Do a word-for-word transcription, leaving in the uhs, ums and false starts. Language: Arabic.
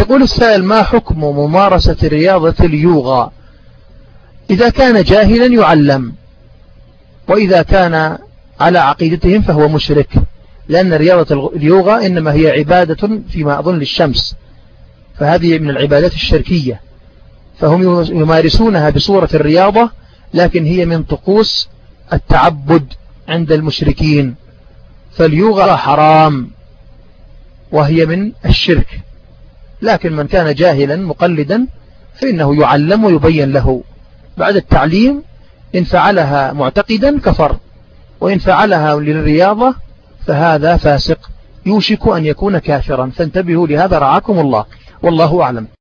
يقول السائل: ما حكم ممارسة رياضة اليوغا؟ إذا كان جاهلا يعلم، وإذا كان على عقيدتهم فهو مشرك، لأن رياضة اليوغا إنما هي عبادة فيما أظن للشمس، فهذه من العبادات الشركية، فهم يمارسونها بصورة الرياضة، لكن هي من طقوس التعبد عند المشركين، فاليوغا حرام وهي من الشرك. لكن من كان جاهلا مقلدا فإنه يعلم ويبين له بعد التعليم، إن فعلها معتقدا كفر، وإن فعلها للرياضة فهذا فاسق يوشك أن يكون كافرا، فانتبهوا لهذا رعاكم الله، والله أعلم.